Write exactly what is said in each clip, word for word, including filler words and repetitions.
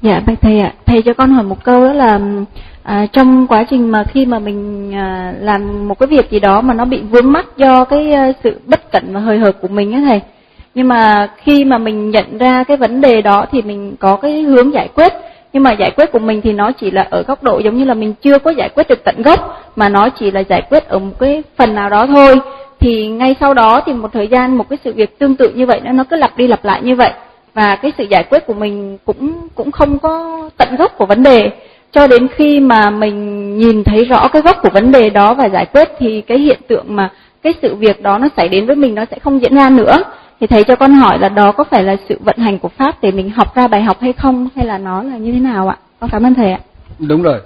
Dạ bạch thầy ạ, thầy cho con hỏi một câu đó là à, trong quá trình mà khi mà mình à, làm một cái việc gì đó mà nó bị vướng mắc do cái à, sự bất cẩn và hời hợt của mình á thầy, nhưng mà khi mà mình nhận ra cái vấn đề đó thì mình có cái hướng giải quyết, nhưng mà giải quyết của mình thì nó chỉ là ở góc độ giống như là mình chưa có giải quyết được tận gốc, mà nó chỉ là giải quyết ở một cái phần nào đó thôi. Thì ngay sau đó thì một thời gian một cái sự việc tương tự như vậy nó cứ lặp đi lặp lại như vậy, và cái sự giải quyết của mình cũng cũng không có tận gốc của vấn đề, cho đến khi mà mình nhìn thấy rõ cái gốc của vấn đề đó và giải quyết thì cái hiện tượng mà cái sự việc đó nó xảy đến với mình nó sẽ không diễn ra nữa. Thì thầy cho con hỏi là đó có phải là sự vận hành của Pháp để mình học ra bài học hay không, hay là nó là như thế nào ạ? Con cảm ơn thầy ạ. Đúng rồi.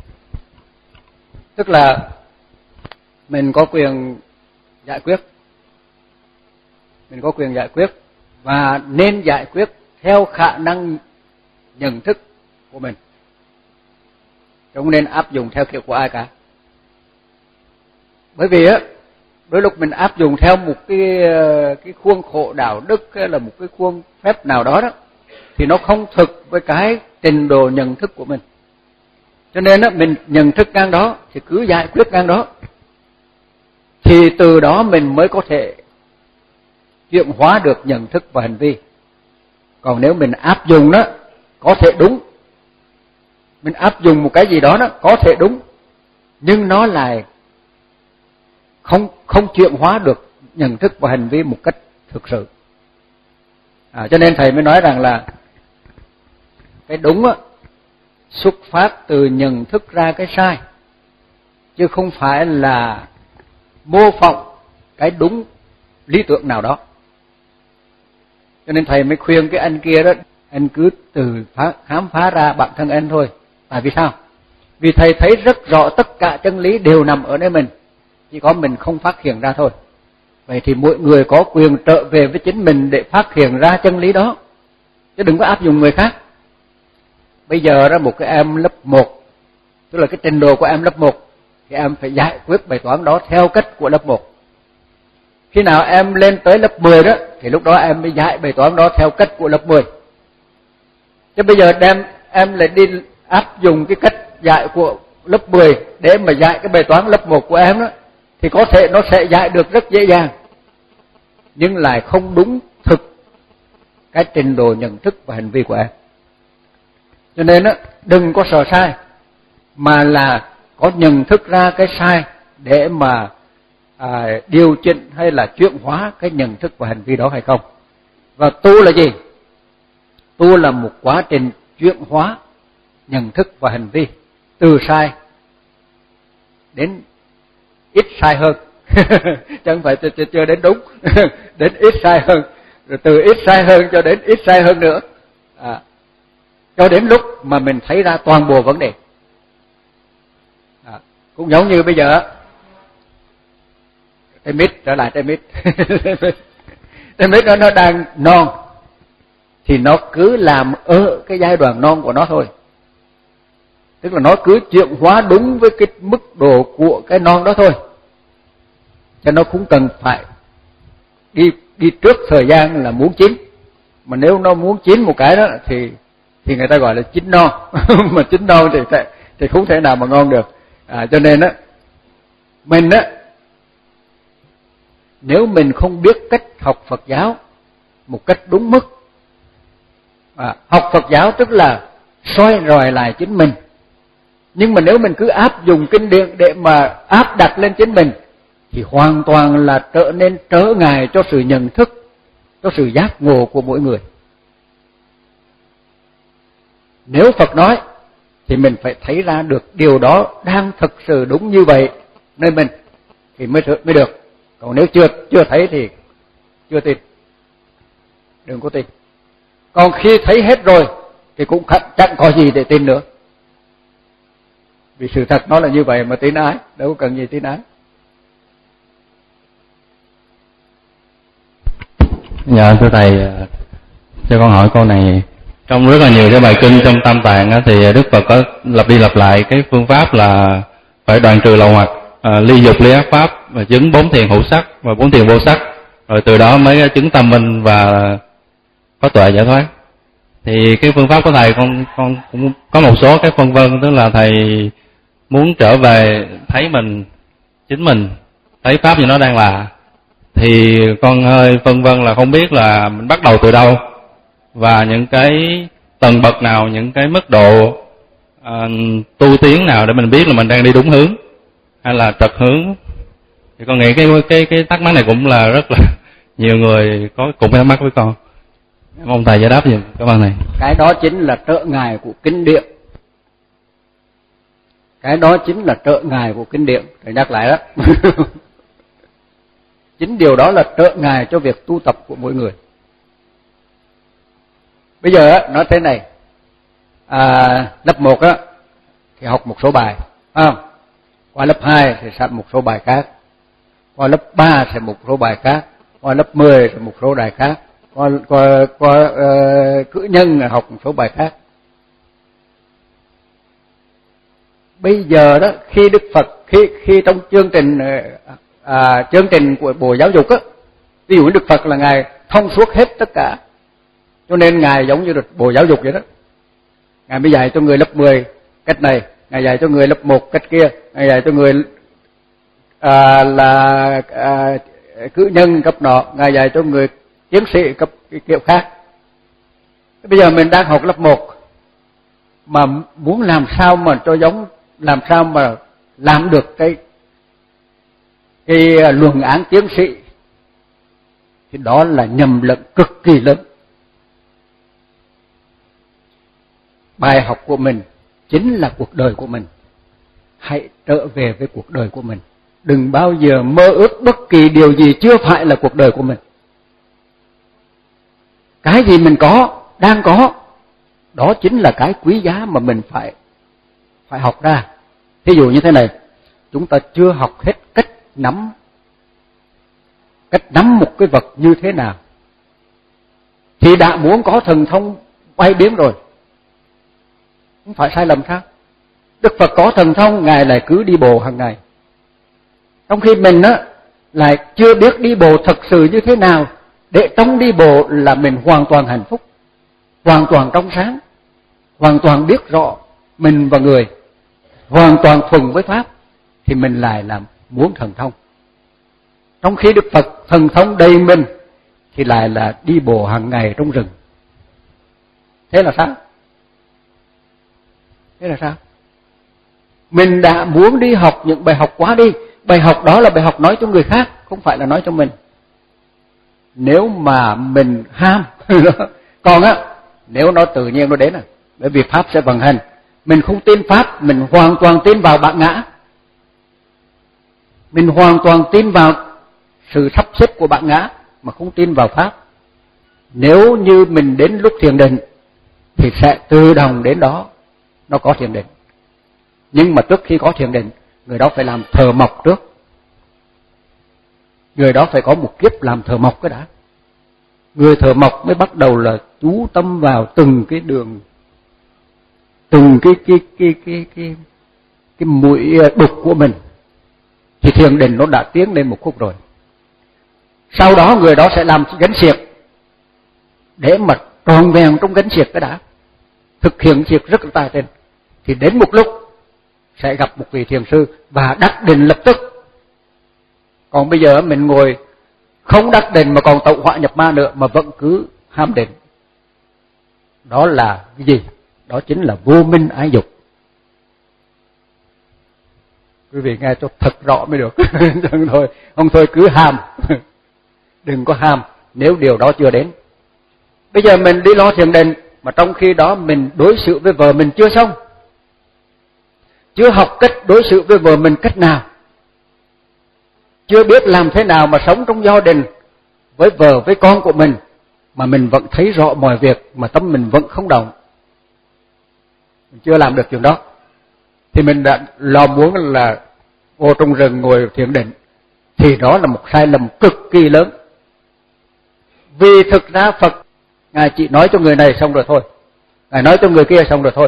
Tức là mình có quyền giải quyết. Mình có quyền giải quyết và nên giải quyết theo khả năng nhận thức của mình. Không nên áp dụng theo kiểu của ai cả. Bởi vì á, đôi lúc mình áp dụng theo một cái cái khuôn khổ đạo đức hay là một cái khuôn phép nào đó đó thì nó không thực với cái trình độ nhận thức của mình. Cho nên á, mình nhận thức ngang đó thì cứ giải quyết ngang đó. Thì từ đó mình mới có thể chuyển hóa được nhận thức và hành vi. Còn nếu mình áp dụng đó có thể đúng, mình áp dụng một cái gì đó đó có thể đúng, nhưng nó lại không không chuyển hóa được nhận thức và hành vi một cách thực sự. À, cho nên thầy mới nói rằng là cái đúng á, xuất phát từ nhận thức ra cái sai, chứ không phải là mô phỏng cái đúng lý tưởng nào đó. Cho nên thầy mới khuyên cái anh kia đó, anh cứ từ phá, khám phá ra bản thân anh thôi. Tại vì sao? Vì thầy thấy rất rõ tất cả chân lý đều nằm ở nơi mình, chỉ có mình không phát hiện ra thôi. Vậy thì mỗi người có quyền trở về với chính mình để phát hiện ra chân lý đó, chứ đừng có áp dụng người khác. Bây giờ đó một cái em lớp một, tức là cái trình độ của em lớp một, thì em phải giải quyết bài toán đó theo cách của lớp một. Khi nào em lên tới lớp mười đó, thì lúc đó em mới giải bài toán đó theo cách của lớp mười. Chứ bây giờ đem em lại đi áp dụng cái cách giải của lớp mười để mà giải cái bài toán lớp một của em đó, thì có thể nó sẽ giải được rất dễ dàng, nhưng lại không đúng thực cái trình độ nhận thức và hành vi của em. Cho nên đó, đừng có sợ sai, mà là có nhận thức ra cái sai để mà à, điều chỉnh hay là chuyển hóa cái nhận thức và hành vi đó hay không. Và tu là gì? Tu là một quá trình chuyển hóa nhận thức và hành vi từ sai đến ít sai hơn. Chẳng phải chưa đến đúng, đến ít sai hơn, rồi từ ít sai hơn cho đến ít sai hơn nữa, à, cho đến lúc mà mình thấy ra toàn bộ vấn đề. À, cũng giống như bây giờ trái mít, trở lại trái mít. Trái mít đó nó đang non thì nó cứ làm ở cái giai đoạn non của nó thôi, tức là nó cứ chuyển hóa đúng với cái mức độ của cái non đó thôi, cho nó cũng cần phải đi đi trước thời gian là muốn chín. Mà nếu nó muốn chín một cái đó thì thì người ta gọi là chín non. Mà chín non thì thì không thể nào mà ngon được. À, cho nên á, mình á, nếu mình không biết cách học Phật giáo một cách đúng mức, à, học Phật giáo tức là soi rọi lại chính mình, nhưng mà nếu mình cứ áp dụng kinh điển để mà áp đặt lên chính mình thì hoàn toàn là trở nên trở ngại cho sự nhận thức, cho sự giác ngộ của mỗi người. Nếu Phật nói thì mình phải thấy ra được điều đó đang thực sự đúng như vậy nơi mình thì mới mới được. Còn nếu chưa chưa thấy thì chưa tin, đừng có tin. Còn khi thấy hết rồi thì cũng chẳng có gì để tin nữa. Vì sự thật nó là như vậy mà tin ai, đâu có cần gì tin ai. Dạ thưa thầy, cho con hỏi câu này. Trong rất là nhiều cái bài kinh trong Tam Tạng á, thì Đức Phật có lặp đi lặp lại cái phương pháp là phải đoạn trừ lậu hoặc, à, ly dục ly ác pháp, và chứng bốn thiền hữu sắc và bốn thiền vô sắc, rồi từ đó mới chứng tâm minh và có tuệ giải thoát. Thì cái phương pháp của thầy con con cũng có một số cái phân vân, tức là thầy muốn trở về thấy mình, chính mình, thấy pháp như nó đang là. Thì con hơi phân vân là không biết là mình bắt đầu từ đâu, và những cái tầng bậc nào, những cái mức độ uh, tu tiến nào để mình biết là mình đang đi đúng hướng hay là trật hướng. Thì con nghĩ cái cái cái thắc mắc này cũng là rất là nhiều người có cùng thắc mắc với con. Mong thầy giải đáp giùm. Cảm ơn thầy. Cái đó chính là trợ ngài của kinh điển. Cái đó chính là trợ ngài của kinh điển. Thầy nhắc lại đó. Chính điều đó là trợ ngài cho việc tu tập của mỗi người. Bây giờ á, nói thế này, à, lớp một á thì học một số bài, à, qua lớp hai thì sẽ một số bài khác, qua lớp ba sẽ một số bài khác, qua lớp mười sẽ một số bài khác, qua qua qua uh, cử nhân học một số bài khác. Bây giờ đó, khi Đức Phật khi khi trong chương trình à, chương trình của Bộ Giáo dục á, ví dụ Đức Phật là ngài thông suốt hết tất cả, cho nên ngài giống như được Bộ Giáo dục vậy đó. Ngài mới dạy cho người lớp mười cách này, ngài dạy cho người lớp một cách kia, ngài dạy cho người à, là à, cử nhân cấp nọ, ngài dạy cho người tiến sĩ cấp kiểu khác. Bây giờ mình đang học lớp một mà muốn làm sao mà cho giống, làm sao mà làm được cái cái luận án tiến sĩ, thì đó là nhầm lẫn cực kỳ lớn. Bài học của mình chính là cuộc đời của mình. Hãy trở về với cuộc đời của mình. Đừng bao giờ mơ ước bất kỳ điều gì chưa phải là cuộc đời của mình. Cái gì mình có, đang có, đó chính là cái quý giá mà mình phải phải học ra. Thí dụ như thế này, chúng ta chưa học hết cách nắm cách nắm một cái vật như thế nào, thì đã muốn có thần thông bay biến rồi. Không phải sai lầm sao? Đức Phật có thần thông, ngài lại cứ đi bộ hàng ngày. Trong khi mình á lại chưa biết đi bộ thật sự như thế nào, để trong đi bộ là mình hoàn toàn hạnh phúc, hoàn toàn trong sáng, hoàn toàn biết rõ mình và người, hoàn toàn thuần với pháp, thì mình lại làm muốn thần thông. Trong khi Đức Phật thần thông đầy mình thì lại là đi bộ hàng ngày trong rừng. Thế là sao? Thế là sao? Mình đã muốn đi học những bài học quá đi. Bài học đó là bài học nói cho người khác, không phải là nói cho mình. Nếu mà mình ham còn á, nếu nó tự nhiên nó đến à, bởi vì pháp sẽ vận hành. Mình không tin pháp, mình hoàn toàn tin vào bản ngã, mình hoàn toàn tin vào sự sắp xếp của bản ngã mà không tin vào pháp. Nếu như mình đến lúc thiền định thì sẽ tự động đến đó nó có thiền định. Nhưng mà trước khi có thiền định, người đó phải làm thờ mộc trước. Người đó phải có một kiếp làm thờ mộc cái đã. Người thờ mộc mới bắt đầu là chú tâm vào từng cái đường, từng cái cái cái cái cái cái mũi đục của mình, thì thiền định nó đã tiến lên một khúc rồi. Sau đó người đó sẽ làm gánh xiếc để mà tròn vẹn trong gánh xiếc cái đã, thực hiện xiếc rất là tài tình, thì đến một lúc sẽ gặp một vị thiền sư và đắc định lập tức. Còn bây giờ mình ngồi không đắc định mà còn tẩu hỏa nhập ma nữa, mà vẫn cứ ham định, đó là cái gì? Đó chính là vô minh ái dục. Quý vị nghe cho thật rõ mới được. Đừng thôi, không thôi cứ ham. Đừng có ham nếu điều đó chưa đến. Bây giờ mình đi lo thiền định, mà trong khi đó mình đối xử với vợ mình chưa xong, chưa học cách đối xử với vợ mình cách nào, chưa biết làm thế nào mà sống trong gia đình với vợ với con của mình, mà mình vẫn thấy rõ mọi việc mà tâm mình vẫn không động, mình chưa làm được chuyện đó, thì mình đã lo muốn là vô trong rừng ngồi thiền định, thì đó là một sai lầm cực kỳ lớn. Vì thực ra Phật ngài chỉ nói cho người này xong rồi thôi, ngài nói cho người kia xong rồi thôi,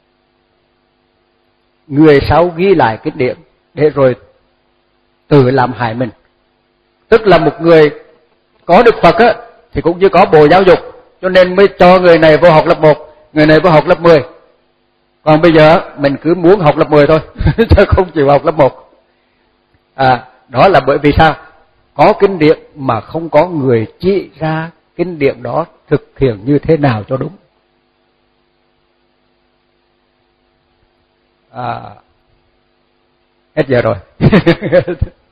người sau ghi lại kinh điển để rồi tự làm hại mình. Tức là một người có Đức Phật á, thì cũng như có Bộ Giáo dục, cho nên mới cho người này vô học lớp một, người này vô học lớp mười. Còn bây giờ mình cứ muốn học lớp mười thôi, chứ không chịu học lớp một. À, đó là bởi vì sao? Có kinh điển mà không có người chỉ ra kinh điển đó thực hiện như thế nào cho đúng. À, hết giờ rồi.